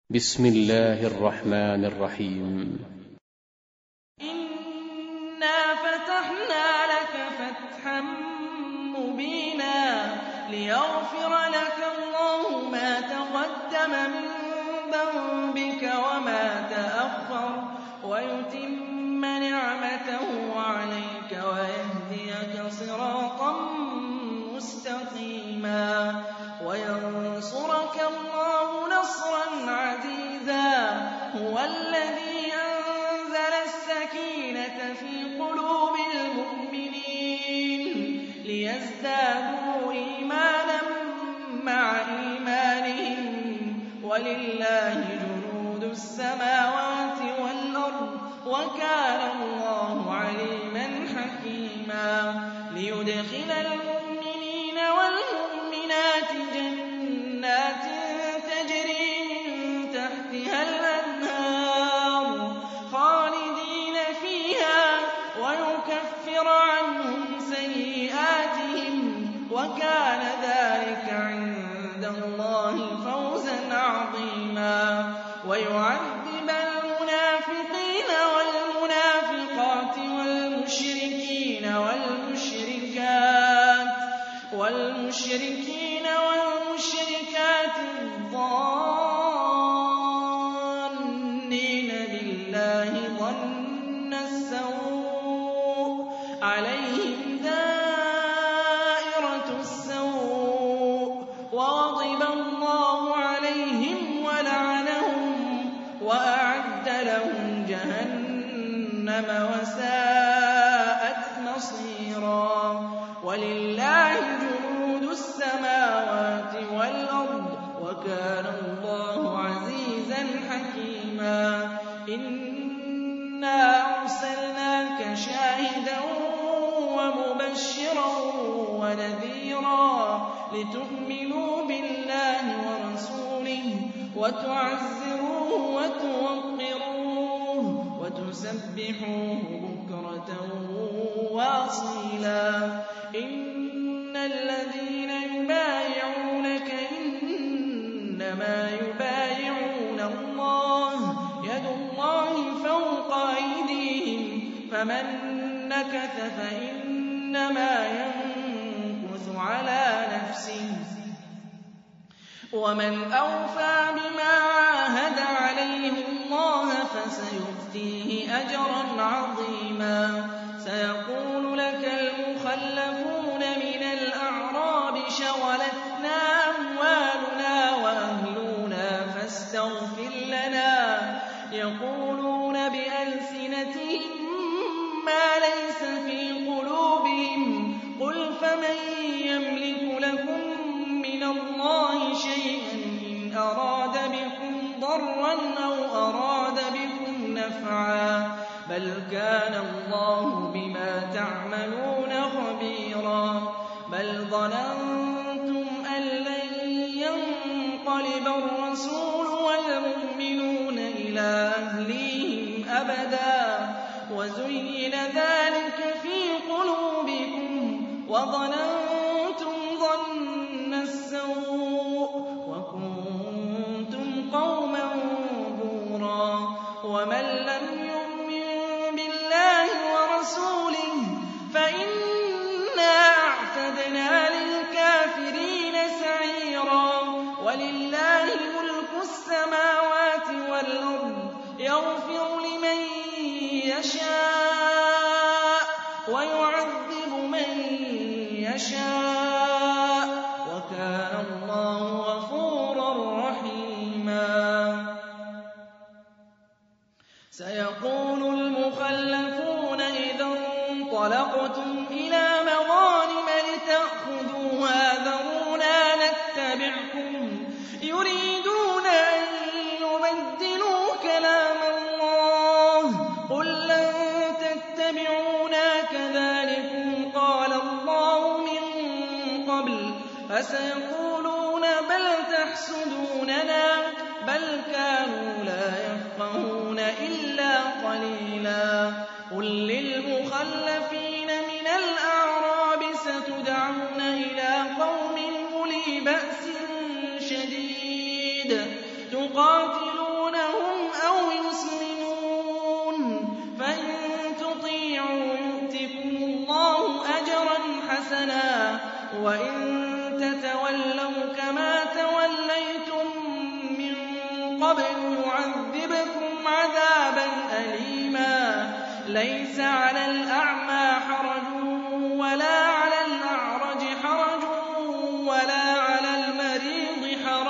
بسم الله الرحمن الرحيم. إنا فتحنا لك فتحا مبينا ليغفر لك الله ما تقدم من ذنبك وما تأخر ويتم نعمته عليك ويهديك صراطا مستقيما وينصرك الله نصرا عزيزا. هو الذي أنزل السكينة في قلوب المؤمنين ليزدادوا إيمانا مع إيمانهم ولله جنود السماوات والأرض وكان الله عليما حكيما. ليدخل المؤمنين والمؤمنات جنات تجري من تحتها الأنهار خالدين فيها ويكفر عنهم سيئاتهم وكان ذلك عند الله فوزا عظيما. ويعذب المنافقين والمنافقات والمشركين والمشركات الظانين بالله ظن السوء عليهم دائرة السوء وغضب الله عليهم ولعنهم وأعد لهم جهنم وساءت مصيرا. ولله جنود السماوات والأرض وكان الله عزيزا حكيما. إنا أرسلناك شاهدا ومبشرا ونذيرا لتؤمنوا بالله ورسوله وتعزروه وتوقروه وتسبحوه بكرة وأصيلا. إن الذين يبايعونك إنما يبايعون الله يد الله فوق أيديهم فمن نكث فإنما ينكث على نفسه ومن أوفى بما عاهد عليه الله فسيؤتيه أجرا عظيما. سيقول لك المخلفون من الأعراب شغلتنا أموالنا وأهلنا فاستغفر لنا يقولون بألسنتهم ما ليس في قلوبهم قل فمن يملك لكم من الله شيئا إن أراد بكم ضرا أو أراد بكم نفعا بل كان الله بما تعملون خبيرا. بل ظننتم أن لن ينقلب الرسول والمؤمنون إلى أهليهم أبدا وزين ذلك في قلوبكم وظننتم ظن السوء وكنتم قوما بورا. ومن لم ورسوله فإنا أعتدنا للكافرين سعيرا. ولله ملك السماوات والأرض يغفر لمن يشاء ويعذب من يشاء وكان الله غفورا رحيما. سيقول المخلفون إذا انطلقتم إلى مغانم لتأخذوها ذرونا نتبعكم يريدون أن يبدلوا كلام الله قل لن تتبعونا كذلكم قال الله من قبل فسيقولون بل تحسدوننا بل كانوا لا يفقهون إلا قليلا. قل للمخلفين من الأعراب ستدعون إلى قوم أولي بأس شديد تقاتلون وَإِن تَتَوَلَّوْا كَمَا تَوَلَّيْتُم مِّن قَبْلُ يُعَذِّبْكُمْ عَذَابًا أَلِيمًا لَّيْسَ عَلَى الْأَعْمَىٰ حَرَجٌ وَلَا عَلَى الْأَعْرَجِ حَرَجٌ وَلَا عَلَى الْمَرِيضِ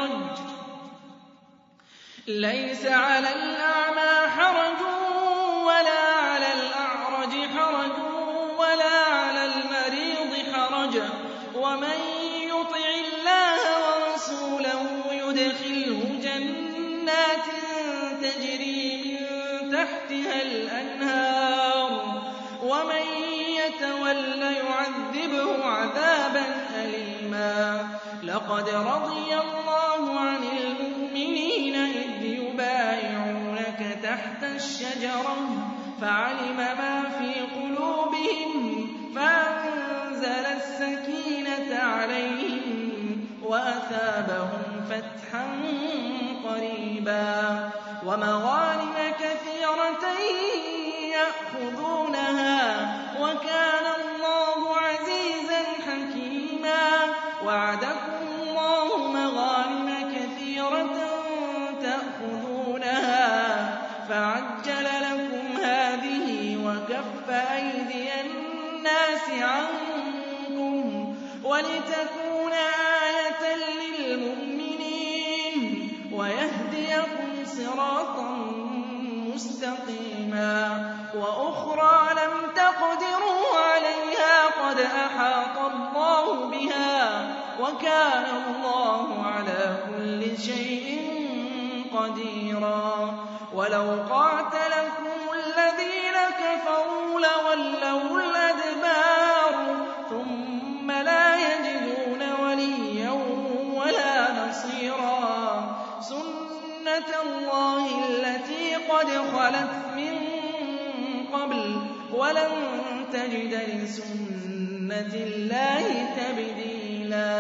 حَرَجٌ ۗ وَمَن يُطِعِ اللَّهَ وَرَسُولَهُ يُدْخِلْهُ جَنَّاتٍ تَجْرِي مِن تَحْتِهَا الْأَنْهَارُ ۖ وَمَن يَتَوَلَّ يُعَذِّبْهُ عَذَابًا أَلِيمًا لَّقَدْ رَضِيَ اللَّهُ عَنِ الْمُؤْمِنِينَ إِذْ يُبَايِعُونَكَ تَحْتَ الشَّجَرَةِ فَعَلِمَ مَا فِي قُلُوبِهِمْ فَأَنزَلَ السَّكِينَةَ عَلَيْهِمْ وَأَثَابَهُمْ فَتْحًا قَرِيبًا وَمَغَانِمَ كَثِيرَةً يَأْخُذُونَهَا وَكَانَ اللَّهُ عَزِيزًا حَكِيمًا وَعَدَكُمُ اللَّهُ مَغَانِمَ كَثِيرَةً تَأْخُذُونَهَا فَعَجَّلَ لَكُمْ هَٰذِهِ وَكَفَّ أَيْدِيَ النَّاسِ عَنكُمْ وَلِتَكُونَ آيَةً لِّلْمُؤْمِنِينَ وَيَهْدِيَكُمْ صِرَاطًا مُّسْتَقِيمًا وَأُخْرَىٰ لَمْ تَقْدِرُوا عَلَيْهَا قَدْ أَحَاطَ اللَّهُ بِهَا وَكَانَ اللَّهُ عَلَىٰ كُلِّ شَيْءٍ قَدِيرًا وَلَوْ قَاتَلَكُمُ الَّذِينَ كَفَرُوا لَوَلَّوُا الْأَدْبَارَ ثُمَّ لَا يَجِدُونَ وَلِيًّا وَلَا نَصِيرًا سُنَّتَ اللَّهِ الَّتِي قَدْ خَلَتْ مِن قَبْلُ وَلَن تَجِدَ لِسُنَّةِ اللَّهِ تَبْدِيلًا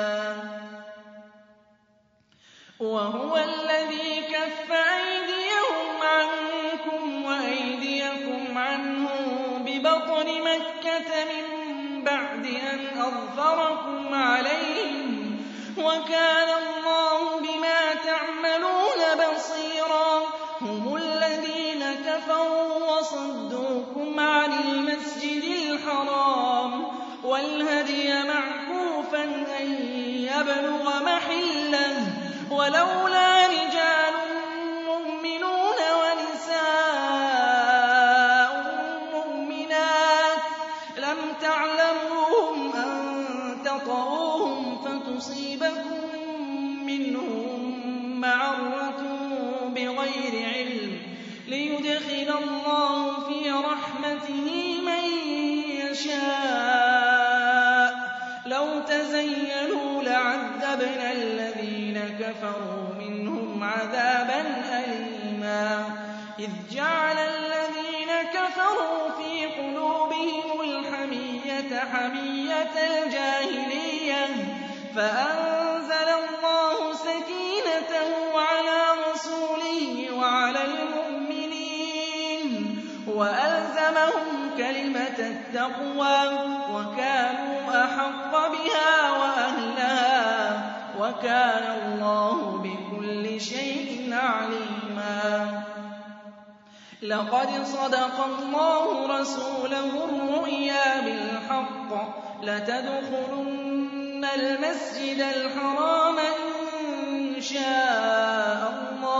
وَهُوَ الَّذِي كَفَّ أَيْدِيَهُمْ عَنكُمْ وَأَيْدِيَكُمْ عَنْهُم بِبَطْنِ مَكَّةَ مِن بَعْدِ أَنْ أَظْفَرَكُمْ عَلَيْهِمْ ۚ وَكَانَ اللَّهُ بِمَا تَعْمَلُونَ بَصِيرًا هُمُ الَّذِينَ كَفَرُوا وَصَدُّوكُمْ عَنِ الْمَسْجِدِ الْحَرَامِ وَالْهَدْيَ مَعْكُوفًا أَن يَبْلُغَ مَحِلَّهُ ۚ وَلَوْلَا رِجَالٌ مُّؤْمِنُونَ وَنِسَاءٌ مُّؤْمِنَاتٌ لَّمْ تَعْلَمُوهُمْ أَن تَطَئُوهُمْ فَتُصِيبَكُم مِّنْهُم مَّعَرَّةٌ بِغَيْرِ عِلْمٍ لِّيُدْخِلَ اللَّهُ فِي رَحْمَتِهِ مَن يَشَاءُ ۚ لَوْ تَزَيَّلُوا لَعَذَّبْنَا الَّذِينَ كَفَرُوا مِنْهُمْ عَذَابًا أَلِيمًا إِذْ جَعَلَ الَّذِينَ كَفَرُوا فِي قُلُوبِهِمُ الْحَمِيَّةَ حَمِيَّةَ الْجَاهِلِيَّةِ فَأَنزَلَ اللَّهُ سَكِينَتَهُ عَلَىٰ رَسُولِهِ وَعَلَى الْمُؤْمِنِينَ وَأَلْزَمَهُمْ كَلِمَةَ التَّقْوَىٰ وَكَانُوا أَحَقَّ بِهَا وَأَهْلَهَا وَكَانَ اللَّهُ بِكُلِّ شَيْءٍ عَلِيمًا لَّقَدْ صَدَقَ اللَّهُ رَسُولَهُ الرُّؤْيَا بِالْحَقِّ ۖ لَتَدْخُلُنَّ الْمَسْجِدَ الْحَرَامَ إِن شَاءَ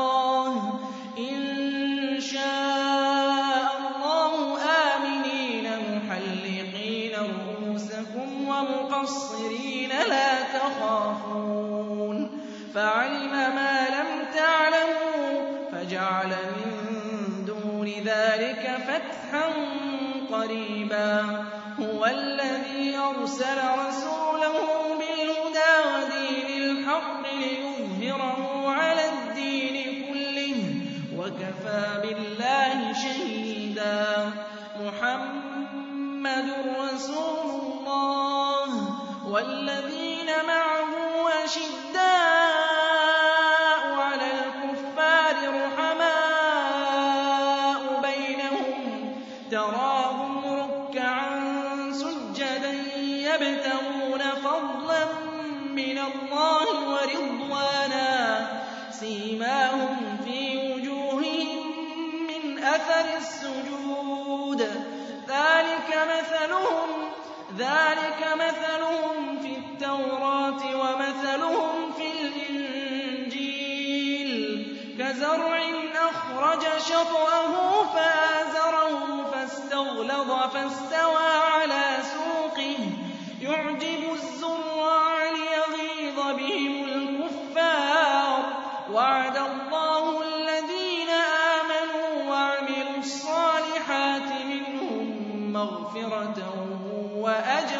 اللَّهُ آمِنِينَ مُحَلِّقِينَ رُءُوسَكُمْ وَمُقَصِّرِينَ لَا تَخَافُونَ فَعَلِمَ مَا لَمْ تَعْلَمُوا فَجَعَلَ مِن دُونِ ذَٰلِكَ فَتْحًا قَرِيبًا هُوَ الَّذِي أَرْسَلَ رَسُولَهُ بِالْهُدَىٰ وَدِينِ الْحَقِّ لِيُظْهِرَهُ عَلَى الدِّينِ كُلِّهِ ۚ وَكَفَىٰ بِاللَّهِ شَهِيدًا مُّحَمَّدٌ رَّسُولُ اللَّهِ وَالَّذِينَ مَعَهُ أَشِدَّاءُ عَلَى الْكُفَّارِ رُحَمَاءُ بَيْنَهُمْ تَرَاهُمْ رُكَّعًا سُجَّدًا يَبْتَغُونَ فَضْلًا اللَّهِ وَرِضْوَانًا سِيمَاهُمْ فِي وُجُوهِهِم مِّنْ أَثَرِ السُّجُودِ ذَٰلِكَ مَثَلُهُمْ فِي التَّوْرَاةِ وَمَثَلُهُمْ فِي الْإِنجِيلِ كَزَرْعٍ أَخْرَجَ شَطْأَهُ فَآزَرَهُ فَاسْتَغْلَظَ فَاسْتَوَىٰ عَلَىٰ سُوقِهِ يُعْجِبُ الزُّرَّاعَ لِيَغِيظَ بِهِمُ الْكُفَّارَ وَعَدَ اللَّهُ الَّذِينَ آمَنُوا وَعَمِلُوا الصَّالِحَاتِ مِنْهُم مَّغْفِرَةً وَأَجْرًا